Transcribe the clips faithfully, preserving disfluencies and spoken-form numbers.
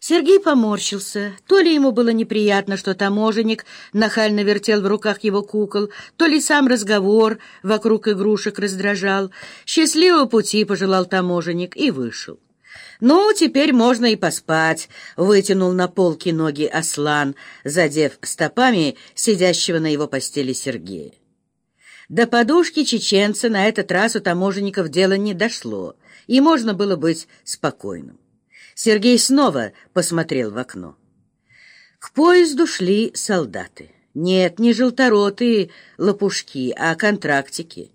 Сергей поморщился. То ли ему было неприятно, что таможенник нахально вертел в руках его кукол, то ли сам разговор вокруг игрушек раздражал. Счастливого пути пожелал таможенник и вышел. «Ну, теперь можно и поспать», — вытянул на полке ноги Аслан, задев стопами сидящего на его постели Сергея. До подушки чеченца на этот раз у таможенников дело не дошло, и можно было быть спокойным. Сергей снова посмотрел в окно. К поезду шли солдаты. Нет, не желторотые лопушки, а контрактики.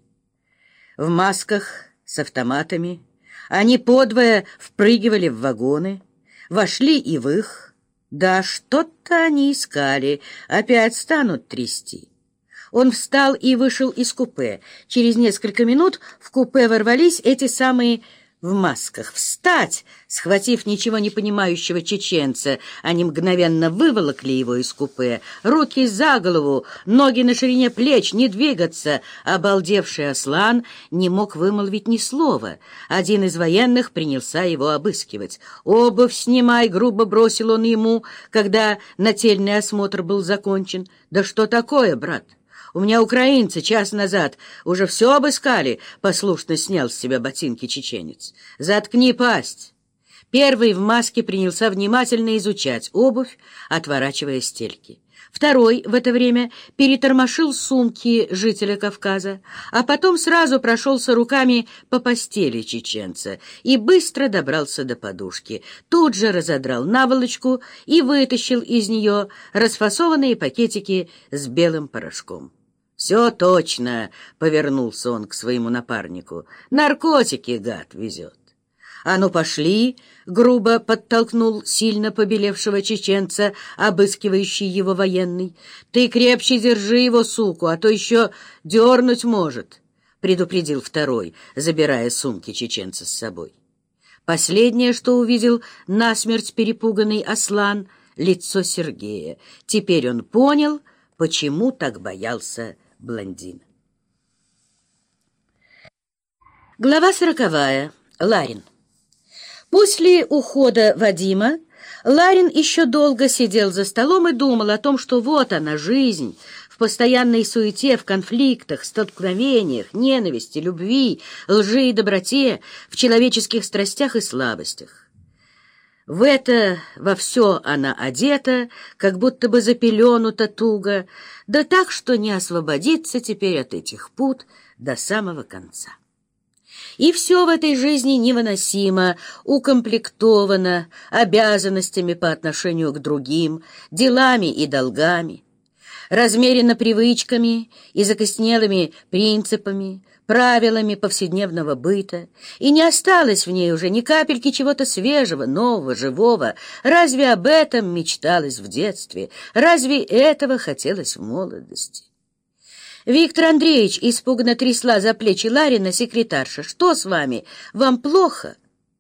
В масках с автоматами. Они подвое впрыгивали в вагоны, вошли и в их. Да что-то они искали, опять станут трясти. Он встал и вышел из купе. Через несколько минут в купе ворвались эти самые в масках. «Встать!» Схватив ничего не понимающего чеченца, они мгновенно выволокли его из купе. Руки за голову, ноги на ширине плеч, не двигаться. Обалдевший Аслан не мог вымолвить ни слова. Один из военных принялся его обыскивать. «Обувь снимай!» — грубо бросил он ему, когда нательный осмотр был закончен. «Да что такое, брат? У меня украинцы час назад уже все обыскали», — послушно снял с себя ботинки чеченец. «Заткни пасть». Первый в маске принялся внимательно изучать обувь, отворачивая стельки. Второй в это время перетормошил сумки жителя Кавказа, а потом сразу прошелся руками по постели чеченца и быстро добрался до подушки. Тут же разодрал наволочку и вытащил из нее расфасованные пакетики с белым порошком. «Все точно», — повернулся он к своему напарнику. «Наркотики, гад, везет». «А ну, пошли!» — грубо подтолкнул сильно побелевшего чеченца, обыскивающий его военный. «Ты крепче держи его, суку, а то еще дернуть может», — предупредил второй, забирая сумки чеченца с собой. Последнее, что увидел насмерть перепуганный Аслан — лицо Сергея. Теперь он понял, почему так боялся блондина. Глава сороковая. Ларин. После ухода Вадима Ларин еще долго сидел за столом и думал о том, что вот она, жизнь, в постоянной суете, в конфликтах, столкновениях, ненависти, любви, лжи и доброте, в человеческих страстях и слабостях. В это, во все она одета, как будто бы запеленута туго, да так, что не освободиться теперь от этих пут до самого конца. И все в этой жизни невыносимо, укомплектовано обязанностями по отношению к другим, делами и долгами, размеренно привычками и закоснелыми принципами, правилами повседневного быта, и не осталось в ней уже ни капельки чего-то свежего, нового, живого. Разве об этом мечталось в детстве? Разве этого хотелось в молодости? Виктор Андреевич испуганно трясла за плечи Ларина секретарша. «Что с вами? Вам плохо?»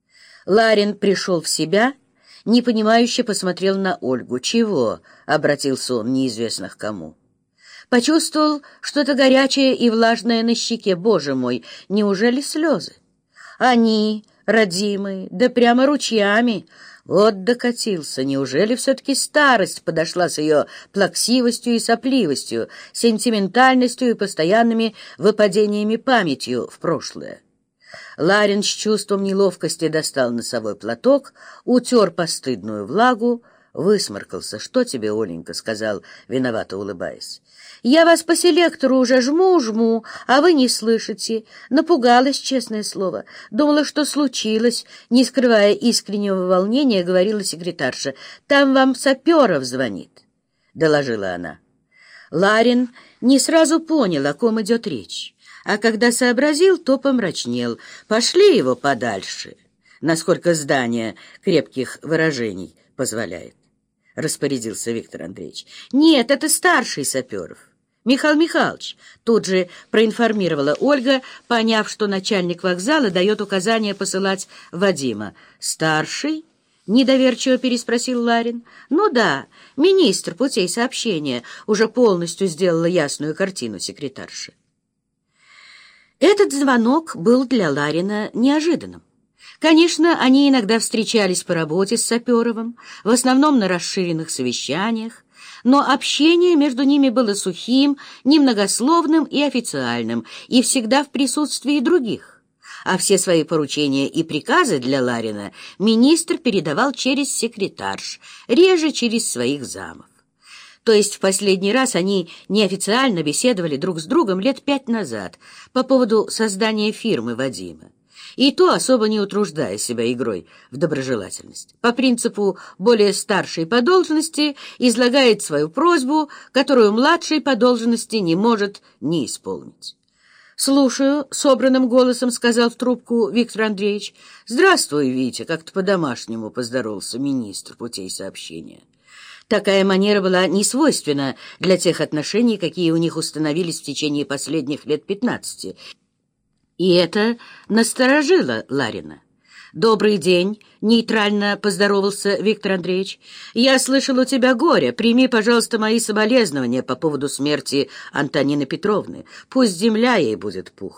Ларин пришел в себя, непонимающе посмотрел на Ольгу. «Чего?» — обратился он неизвестно к кому. Почувствовал что-то горячее и влажное на щеке. Боже мой, неужели слезы? Они, родимые, да прямо ручьями. Вот докатился. Неужели все-таки старость подошла с ее плаксивостью и сопливостью, сентиментальностью и постоянными выпадениями памятью в прошлое? Ларин с чувством неловкости достал носовой платок, утер постыдную влагу, высморкался. «Что тебе, Оленька?» — сказал, виновато улыбаясь. «Я вас по селектору уже жму-жму, а вы не слышите». Напугалась, честное слово. Думала, что случилось. Не скрывая искреннего волнения, говорила секретарша. «Там вам Саперов звонит», — доложила она. Ларин не сразу понял, о ком идет речь, а когда сообразил, то помрачнел. «Пошли его подальше», насколько здание крепких выражений позволяет, — распорядился Виктор Андреевич. «Нет, это старший Саперов. Михаил Михайлович», — тут же проинформировала Ольга, поняв, что начальник вокзала дает указание посылать Вадима. «Старший?» — недоверчиво переспросил Ларин. «Ну да, министр путей сообщения», — уже полностью сделала ясную картину секретарша. Этот звонок был для Ларина неожиданным. Конечно, они иногда встречались по работе с Саперовым, в основном на расширенных совещаниях, но общение между ними было сухим, немногословным и официальным, и всегда в присутствии других. А все свои поручения и приказы для Ларина министр передавал через секретарш, реже через своих замов. То есть в последний раз они неофициально беседовали друг с другом лет пять назад по поводу создания фирмы Вадима. И то особо не утруждая себя игрой в доброжелательность. По принципу более старший по должности излагает свою просьбу, которую младший по должности не может не исполнить. «Слушаю», — собранным голосом сказал в трубку Виктор Андреевич. «Здравствуй, Витя», — как-то по-домашнему поздоровался министр путей сообщения. Такая манера была не свойственна для тех отношений, какие у них установились в течение последних лет пятнадцати. И это насторожило Ларина. «Добрый день», — нейтрально поздоровался Виктор Андреевич. «Я слышал, у тебя горе. Прими, пожалуйста, мои соболезнования по поводу смерти Антонины Петровны. Пусть земля ей будет пух».